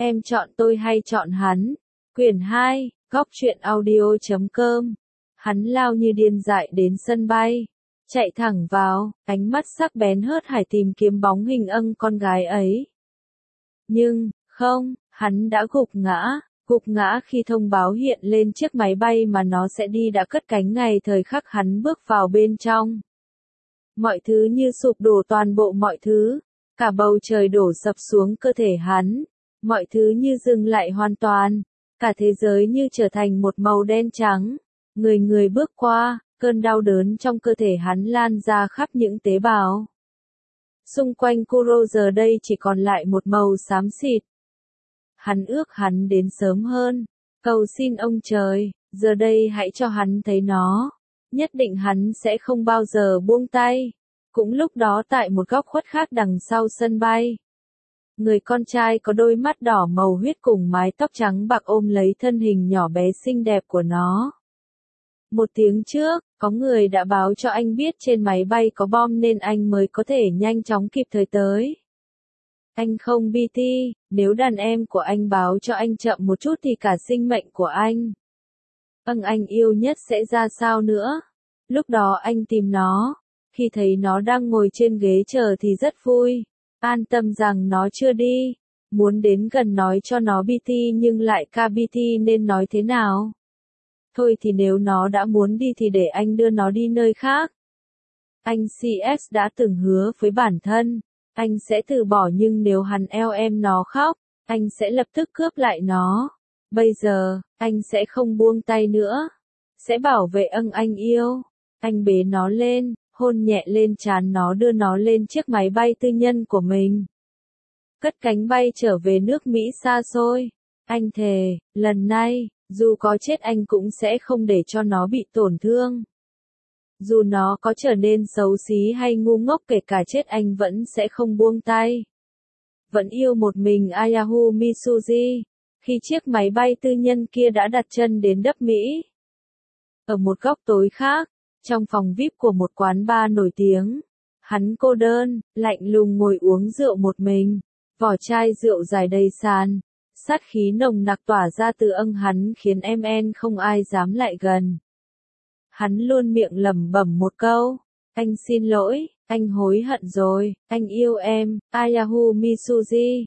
Em chọn tôi hay chọn hắn? Quyển 2, góc truyện audio.com. Hắn lao như điên dại đến sân bay, chạy thẳng vào, ánh mắt sắc bén hớt hải tìm kiếm bóng hình con gái ấy. Nhưng, không, hắn đã gục ngã khi thông báo hiện lên chiếc máy bay mà nó sẽ đi đã cất cánh ngay thời khắc hắn bước vào bên trong. Mọi thứ như sụp đổ, toàn bộ mọi thứ, cả bầu trời đổ sập xuống cơ thể hắn, mọi thứ như dừng lại hoàn toàn, cả thế giới như trở thành một màu đen trắng. Người bước qua, cơn đau đớn trong cơ thể hắn lan ra khắp những tế bào. Xung quanh Kuro giờ đây chỉ còn lại một màu xám xịt. Hắn ước hắn đến sớm hơn, cầu xin ông trời, giờ đây hãy cho hắn thấy nó. Nhất định hắn sẽ không bao giờ buông tay. Cũng lúc đó tại một góc khuất khác đằng sau sân bay, người con trai có đôi mắt đỏ màu huyết cùng mái tóc trắng bạc ôm lấy thân hình nhỏ bé xinh đẹp của nó. Một tiếng trước, có người đã báo cho anh biết trên máy bay có bom nên anh mới có thể nhanh chóng kịp thời tới. Anh không BT, nếu đàn em của anh báo cho anh chậm một chút thì cả sinh mệnh của anh, anh yêu nhất sẽ ra sao nữa. Lúc đó anh tìm nó, khi thấy nó đang ngồi trên ghế chờ thì rất vui, an tâm rằng nó chưa đi, muốn đến gần nói cho nó BT nhưng lại KBT nên nói thế nào. Thôi thì nếu nó đã muốn đi thì để anh đưa nó đi nơi khác. Anh CS đã từng hứa với bản thân, anh sẽ từ bỏ nhưng nếu hắn eo em nó khóc, anh sẽ lập tức cướp lại nó. Bây giờ, anh sẽ không buông tay nữa, sẽ bảo vệ anh yêu. Anh bế nó lên, hôn nhẹ lên trán nó, đưa nó lên chiếc máy bay tư nhân của mình. Cất cánh bay trở về nước Mỹ xa xôi. Anh thề, lần này, dù có chết anh cũng sẽ không để cho nó bị tổn thương. Dù nó có trở nên xấu xí hay ngu ngốc, kể cả chết anh vẫn sẽ không buông tay. Vẫn yêu một mình Ayahu Mitsuji. Khi chiếc máy bay tư nhân kia đã đặt chân đến đất Mỹ. Ở một góc tối khác, trong phòng VIP của một quán bar nổi tiếng, hắn cô đơn, lạnh lùng ngồi uống rượu một mình, vỏ chai rượu dài đầy sàn, sát khí nồng nặc tỏa ra từ hắn khiến em không ai dám lại gần. Hắn luôn miệng lẩm bẩm một câu, anh xin lỗi, anh hối hận rồi, anh yêu em, Ayahu Mitsuji,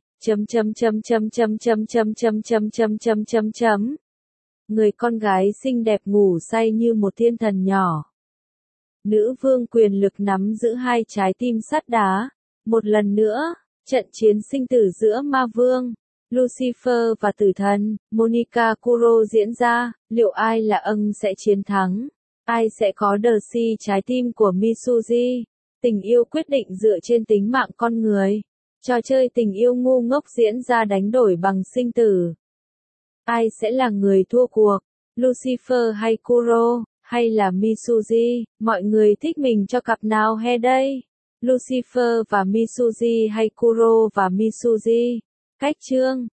Người con gái xinh đẹp ngủ say như một thiên thần nhỏ. Nữ vương quyền lực nắm giữ hai trái tim sắt đá. Một lần nữa, trận chiến sinh tử giữa ma vương, Lucifer và tử thần, Monica Kuro diễn ra. Liệu ai là sẽ chiến thắng? Ai sẽ có si trái tim của Mitsuji? Tình yêu quyết định dựa trên tính mạng con người. Trò chơi tình yêu ngu ngốc diễn ra đánh đổi bằng sinh tử. Ai sẽ là người thua cuộc? Lucifer hay Kuro, hay là Mitsuji? Mọi người thích mình cho cặp nào he đây? Lucifer và Mitsuji hay Kuro và Mitsuji? Cách chương